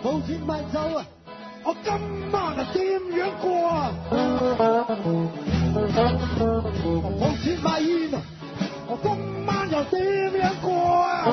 冇錢買酒啊！我今晚啊點樣過啊？冇錢買煙啊！我今晚又點樣過啊？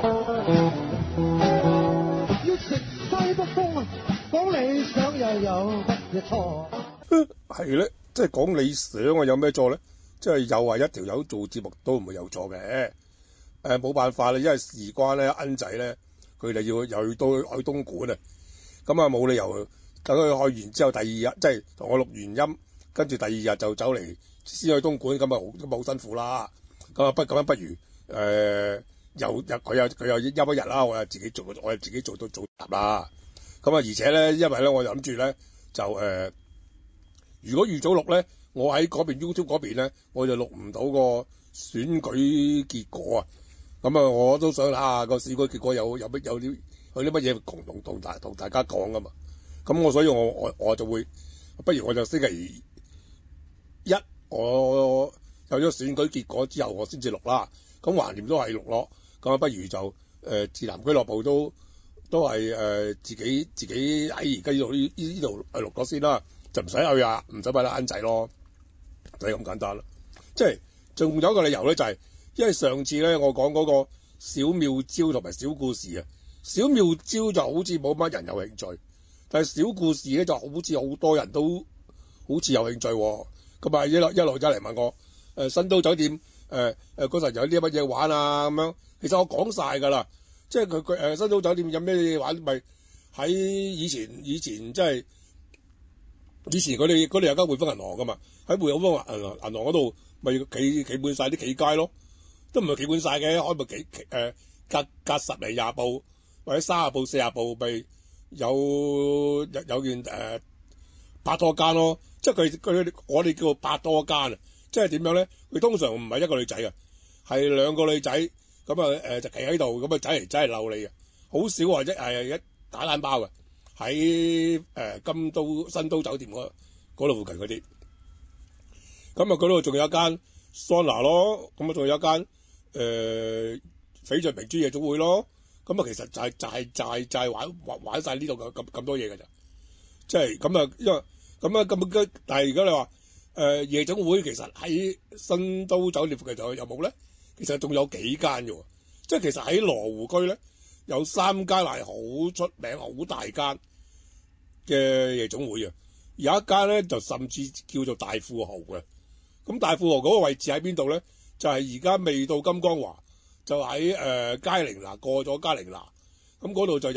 要食西北風啊！講理想又有乜嘢錯？ 係咧，即係講理想啊，有咩錯咧？即係又話一條友做節目都唔會有錯嘅。冇辦法啦，因為事關咧，恩仔咧，佢哋要又去東莞啊，咁啊冇理由等佢去完之後，第二日即係同我錄完音，跟住第二日就走嚟先去東莞，咁啊好辛苦啦。咁啊不如佢又休一日啦，我又自己做到早集啦。咁啊而且咧，因為咧我諗住咧就如果預早錄咧，我喺嗰邊 YouTube 嗰邊咧，我就錄唔到個選舉結果啊。咁啊，我都想下個選舉結果有啲乜嘢同大家講噶嘛。咁所以我就會，不如我就星期一我有咗選舉結果之後，我先至錄啦。咁橫掂都係錄咯。咁啊，不如就自南俱樂部都係自己喺而家呢度錄咗先啦，就唔使去啊，唔使擺得啱仔咯，就係咁簡單啦。即係仲有一個理由咧，就係因為上次咧我講嗰個小妙招同埋小故事啊，小妙招就好似冇乜人有興趣，但係小故事咧就好似好多人都好似有興趣喎。咁啊一路走嚟問我新都酒店嗰陣有啲乜嘢玩啊咁樣。其實我講晒㗎啦，即係佢新都酒店有咩嘢玩，咪喺以前即係以前佢哋有間匯豐銀行㗎嘛，喺匯豐銀行嗰度咪企滿晒啲企街咯，都唔係企滿晒嘅，開咪隔10嚟20步或者30步40步咪有件百多間咯，即係佢我哋叫百多間啊，即係點樣咧？佢通常唔係一個女仔啊，係兩個女仔咁啊就企喺度咁啊走嚟走嚟鬧你啊，好少或者係一打冷包嘅喺新都酒店嗰度附近嗰啲，咁啊嗰度仲有一間桑拿咯，咁啊仲有一間翡翠明珠夜總會咯，咁啊其實就係玩晒呢度咁多嘢㗎咋，即係咁啊，因為咁啊咁但係如果你話夜總會其實喺新都酒店附近有冇咧？其實仲有幾間嘅喎，即係其實喺羅湖區咧有3間係好出名、好大間嘅夜總會啊，有一間咧就甚至叫做大富豪嘅。咁大富豪嗰個位置喺邊度咧？就係而家未到金光華，就喺佳寧拿過咗佳寧拿，咁嗰度就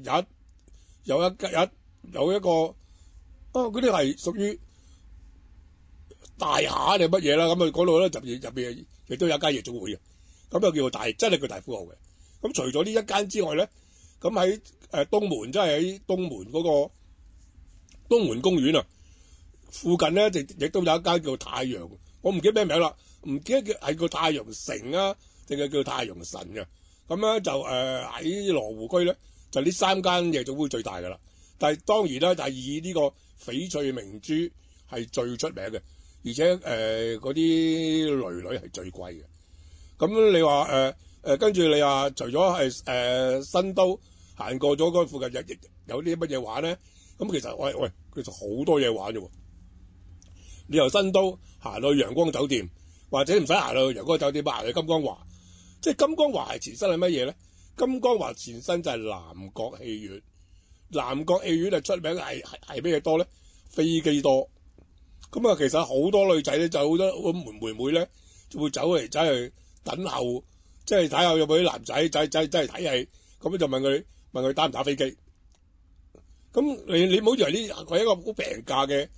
有一個嗰啲係屬於大廈定乜嘢啦？咁啊嗰度咧入邊亦都有一間夜總會嘅，咁就叫真係叫大富豪嘅。咁除咗呢一間之外咧，咁喺東門，即係喺東門嗰個東門公園啊附近咧，亦都有一間叫太陽，我唔記得咩名啦，唔記得係叫太陽城啊，定係叫太陽神嘅。咁咧就喺羅湖區咧，就呢3間夜總會最大噶啦。但係當然啦，就係以呢個翡翠明珠係最出名嘅，而且嗰啲女係最貴嘅。咁你話跟住你話除咗係新都行過咗嗰附近有啲乜嘢玩咧？咁其實其實好多嘢玩嘅喎。你由新都行到陽光酒店，或者唔使行到陽光酒店，行去金光華。即係金光華係前身係乜嘢咧？金光華前身就係南國戲院。南國戲院係出名係咩嘢多咧？飛機多。咁啊，其實好多女仔咧，就好多妹妹咧，就會走去等候，即係睇下有冇啲男仔真係睇戲。咁就問佢打唔打飛機。咁你唔好以為呢係一個好平價嘅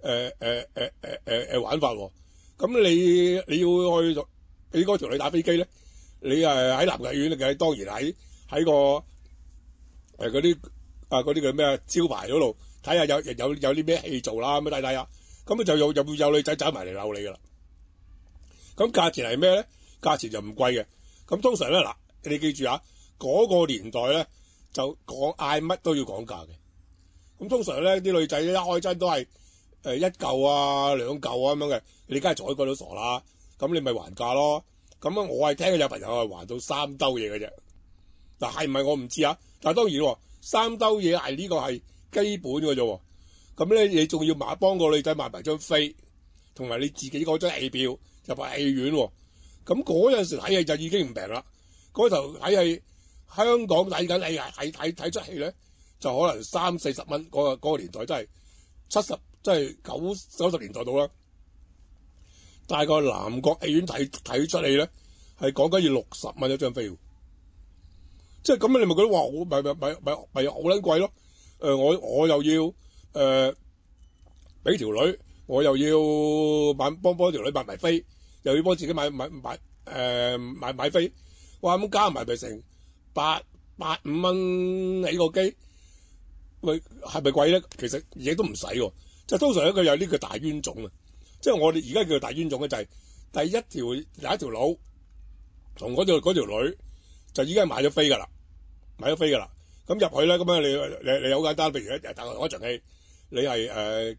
玩法喎。咁你要去俾嗰條女打飛機咧，你喺南國戲院嘅，當然喺個嗰啲叫咩招牌嗰度睇下有啲咩戲做啦，咁睇睇下，咁就有女仔走埋嚟鬧你噶啦。咁價錢係咩咧？價錢就唔貴嘅。咁通常咧嗱，你記住啊，嗰個年代咧就嗌乜都要講價嘅。咁通常咧啲女仔一開真都係1嚿啊2嚿啊咁樣嘅，你梗係睬過都傻啦。咁你咪還價咯。咁我係聽有朋友係還到3兜嘢嘅啫。嗱係唔係我唔知啊，但係當然喎， 3兜嘢係呢個係基本嘅啫喎。咁咧你仲要幫個女仔買埋張飛，同埋你自己嗰張戲票入埋戲院喎。咁嗰陣時睇戲就已經唔平啦。嗰頭睇戲香港睇緊戲睇出戲咧，就可能30-40蚊。嗰個年代真係70，即係90年代到啦。大概南國戲院睇出戲咧，係講緊要60蚊一張飛。即係咁你咪覺得哇，咪好撚貴咯？我又要俾條女，我又要幫條女買埋飛，又要幫自己買飛。哇！咁加埋咪成85蚊起個機，喂係咪貴咧？其實嘢都唔使喎。即係通常佢有呢個大冤種啊！即係我哋而家叫做大冤種咧，就係有一條佬同嗰條女就已經係買咗飛㗎啦。咁入去咧，咁樣你好簡單，譬如大概嗰場戲，你係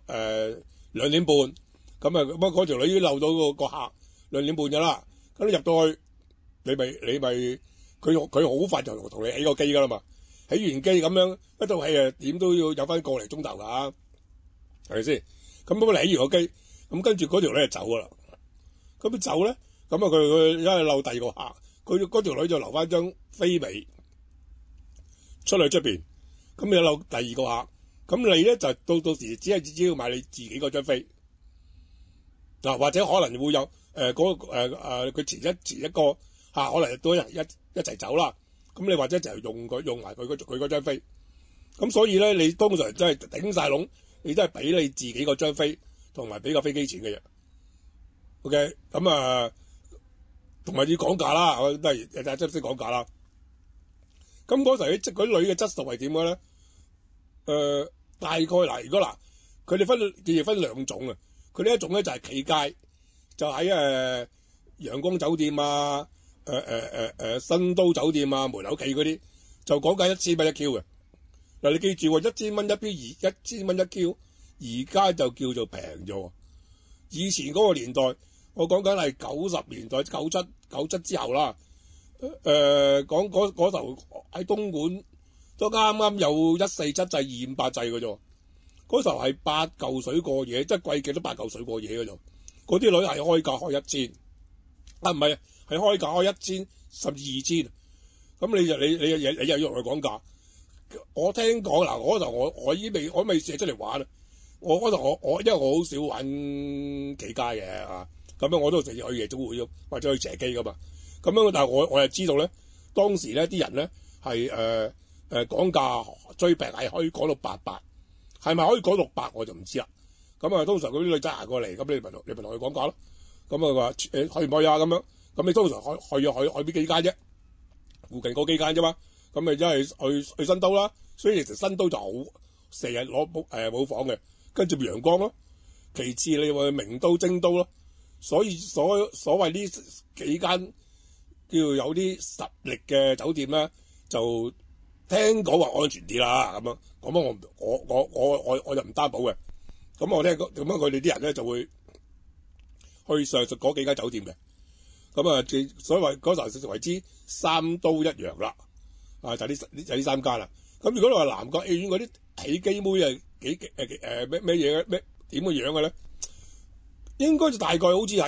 2點半，咁嗰條女已經漏到個客2點半㗎啦。咁你入到去，你咪佢好快就同你起個機㗎啦嘛。起完機咁樣一套戲點都要有翻個零鐘頭㗎，係咪先？咁你起完個機，咁跟住嗰條女就走㗎啦。咁佢走咧，咁佢因為漏第二個客，佢嗰條女就留翻張飛尾出去出邊，咁你漏第二個客，咁你咧就到時只要買你自己嗰張飛嗱，或者可能會有佢前一個客可能都一齊走啦，咁你或者就用埋佢嗰張飛，咁所以咧你通常真係頂晒籠，你都係俾你自己嗰張飛同埋俾個飛機錢嘅啫。OK， 咁同埋要講價啦，我都係大家識講價啦。咁嗰時即係嗰啲女嘅質素係點嘅咧？大概嗱，如果佢哋分兩種啊。佢呢一種咧就係企街，就喺陽光酒店啊、新都酒店啊門口企嗰啲，就講緊1000蚊一 Q 嘅。嗱，你記住喎，1000蚊一 Q， 1000蚊一 Q， 而家就叫做平咗。以前嗰個年代，我講緊係90年代97之後啦。講嗰頭喺東莞都啱啱有147制258制嘅啫。嗰時候係8嚿水過夜，即係貴極都8嚿水過夜嘅啫。嗰啲女係開價開1000，唔係係開價開1000甚至2000。咁你又要同佢講價？我聽講嗱，嗰時候我未寫出嚟玩啊。我嗰時候因為我好少玩企街嘅嚇，咁樣我都成日去夜總會或者去斜機噶嘛。咁樣但係我又知道咧，當時咧啲人咧係講價最平係可以講到800。係咪可以講600我就唔知啦。咁通常嗰啲女仔行過嚟，咁你咪同佢講價咯。咁話去唔去啊？咁樣，咁你通常去邊幾間啫？附近嗰幾間啫嘛。咁咪真係去新都啦。所以其實新都就好成日攞冇房嘅，跟住陽光咯。其次你話名都、京都咯。所以所謂呢幾間叫有啲實力嘅酒店咧，就聽講話安全啲啦。咁樣。咁我就唔擔保嘅。咁我聽咁樣佢哋啲人咧就會去上述嗰幾間酒店嘅。咁所謂嗰時為之3都一樣啦。就呢3間啦。咁如果你話南國戲院嗰啲起機妹係咩嘢咩點嘅樣嘅咧？應該就大概好似係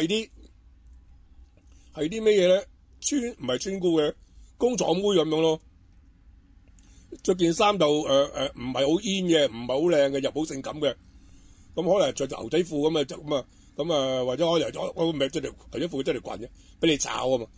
啲咩嘢咧？唔係村姑嘅工廠妹咁樣咯。着件衫就唔係好煙嘅，唔係好靚嘅，又好性感嘅。咁可能着牛仔褲咁啊，或者可能我咪着條牛仔褲，着條裙嘅，俾你炒啊嘛。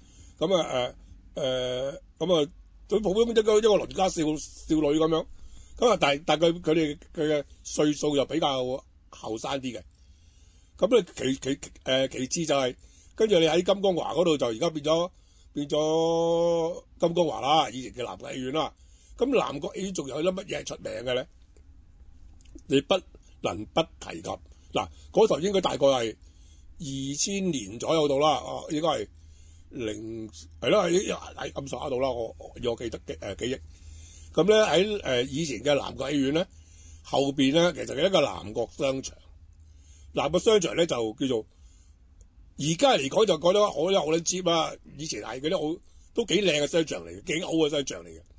佢普通一個鄰家少女咁樣。咁但係佢哋嘅歲數又比較後生啲嘅。咁咧其次就係跟住你喺金光華嗰度就而家變咗金光華啦，以前嘅南國戲院啦。咁南國戲院仲有啲乜嘢係出名嘅咧？你不能不提及嗱，嗰頭應該大概係2000年左右到啦，應該係係咯，喺咁上下度啦，我記得記憶。咁咧喺以前嘅南國戲院咧後邊咧，其實係一個南國商場。南國商場咧就叫做而家嚟講就覺得好有好撚 cheap 啦。以前係嗰啲好都幾靚嘅商場嚟嘅，幾好嘅商場嚟嘅。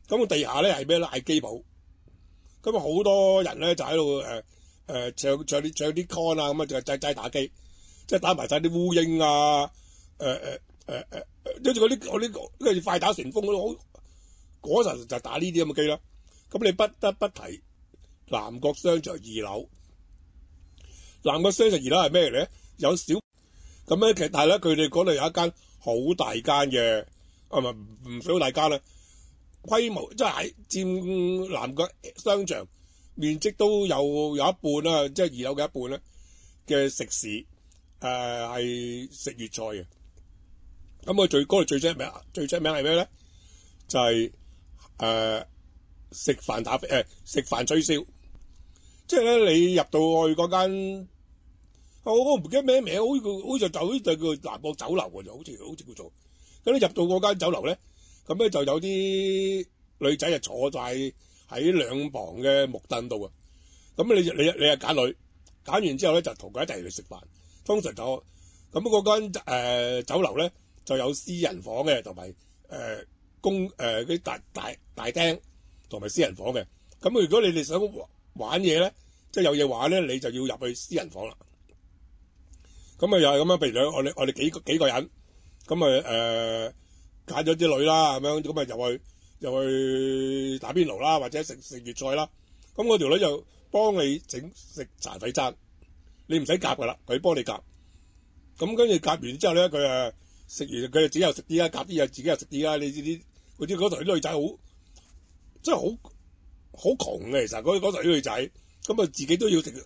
咁地下咧係咩咧？係機鋪。咁啊好多人咧就喺度唱啲 con 啊，咁啊就齋打機，即係打埋晒啲烏蠅啊，跟住嗰啲快打旋風嗰陣就打呢啲咁嘅機啦。咁你不得不提南國商場2樓。南國商場2樓係咩嚟咧？有小咁咧，其實但係咧佢哋嗰度有一間好大間嘅，唔算好大間啦，規模即係佔南國商場面積都有一半啦，即係2樓嘅一半咧嘅食肆，係食粵菜嘅。咁佢嗰度最出名係咩咧？就係食飯吹簫，即係咧你入到去嗰間，我唔記得咩名，好似就叫南國酒樓喎，就好似叫做。咁你入到嗰間酒樓咧，咁咧就有啲女仔就坐在喺兩旁嘅木凳度啊。咁你係揀女，揀完之後咧就同佢一齊去食飯。通常就咁嗰間酒樓咧就有私人房嘅，同埋啲大廳同埋私人房嘅。咁如果你哋想玩嘢咧，即係有嘢玩咧，你就要入去私人房啦。咁啊又係咁樣，譬如我哋幾個人，咁啊揀咗啲女啦，咁樣咁啊又去打邊爐啦，或者食粵菜啦。咁嗰條女就幫你食茶仔餐，你唔使夾噶啦，佢幫你夾。咁跟住夾完之後咧，佢食完佢就自己又食啲啦，夾啲嘢自己又食啲啦。你知啲嗰條女仔好，真係好窮嘅，其實嗰條啲女仔，咁啊自己都要食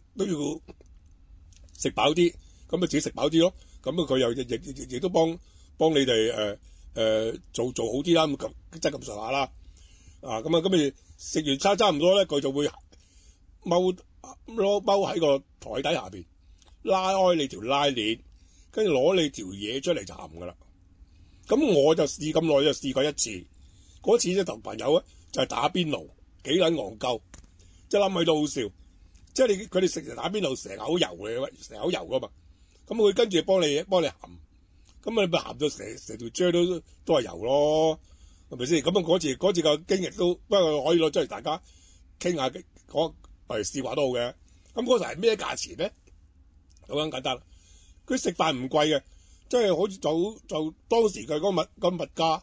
飽啲，咁啊自己食飽啲咯。咁啊佢又亦都幫你哋做好啲啦，咁即係咁上下啦。咁啊食完差唔多咧，佢就會踎喺個台底下邊，拉開你條拉鏈，跟住攞你條嘢出嚟就含噶啦。咁我就試咁耐就試過一次，嗰次咧同朋友咧就係打邊爐，幾撚戇鳩，即係諗起都好笑。即係佢哋食完打邊爐成口油嘅，成口油噶嘛。咁佢跟住幫你含，咁你咪含到成條張都係油咯，係咪先？咁啊嗰次嘅經歷都不過可以攞出嚟大家傾下，試話都好嘅。咁嗰時係咩價錢咧？好簡單，佢食飯唔貴嘅，即係好似就當時佢嗰物價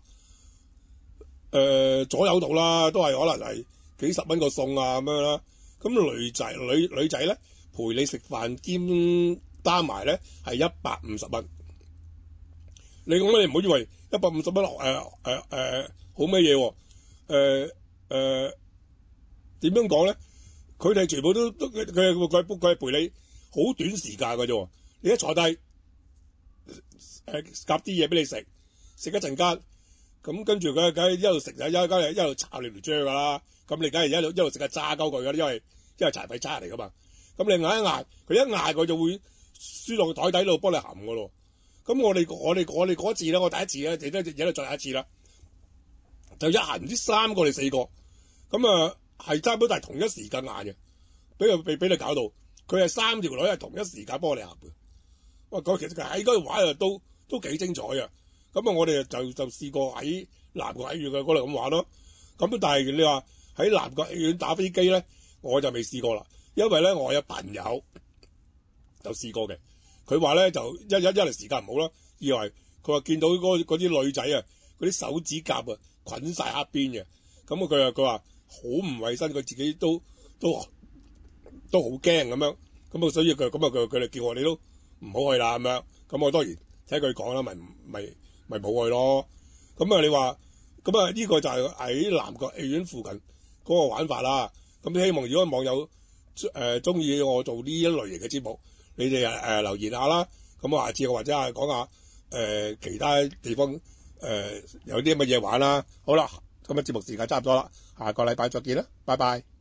左右度啦，都係可能係幾十蚊個餸啊咁樣啦。咁女仔咧陪你食飯兼單埋咧係150蚊。你講你唔好以為150蚊好咩嘢喎？點樣講咧？佢哋全部都佢係陪你好短時間嘅啫。你一坐低夾啲嘢俾你食一陣間，咁跟住佢梗係一路食一路炒你條張㗎啦。咁你梗係一路食下揸鳩佢㗎，因為柴廢渣嚟㗎嘛。咁你嗌一嗌，佢一嗌佢就會輸落個台底度幫你含㗎咯。咁我哋嗰次咧，我第一次咧，亦都再一次啦，就一行唔知3個定4個，咁係差唔多係同一時間嗌嘅，俾你搞到佢係3條女係同一時間幫我哋含嘅。哇！其實喺嗰度玩都幾精彩啊！咁我哋就試過喺南國戲院嘅嗰度咁玩咯。咁但係你話喺南國戲院打飛機咧，我就未試過啦，因為咧我有朋友就試過嘅。佢話咧就一嚟時間唔好啦，二來佢話見到嗰啲女仔啊，嗰啲手指甲啊捆晒黑邊嘅，咁佢話好唔衞生，佢自己都好驚咁樣，咁所以佢哋叫我哋都唔好去啦咁樣，咁我當然聽佢講啦，咪冇去咯。咁你話咁呢個就係喺南國戲院附近嗰個玩法啦。咁希望如果網友中意我做呢一類型嘅節目，你哋留言下啦，咁我下次或者係講下其他地方有啲乜嘢玩啦。好啦，今日節目時間差唔多啦，下個禮拜再見啦，拜拜。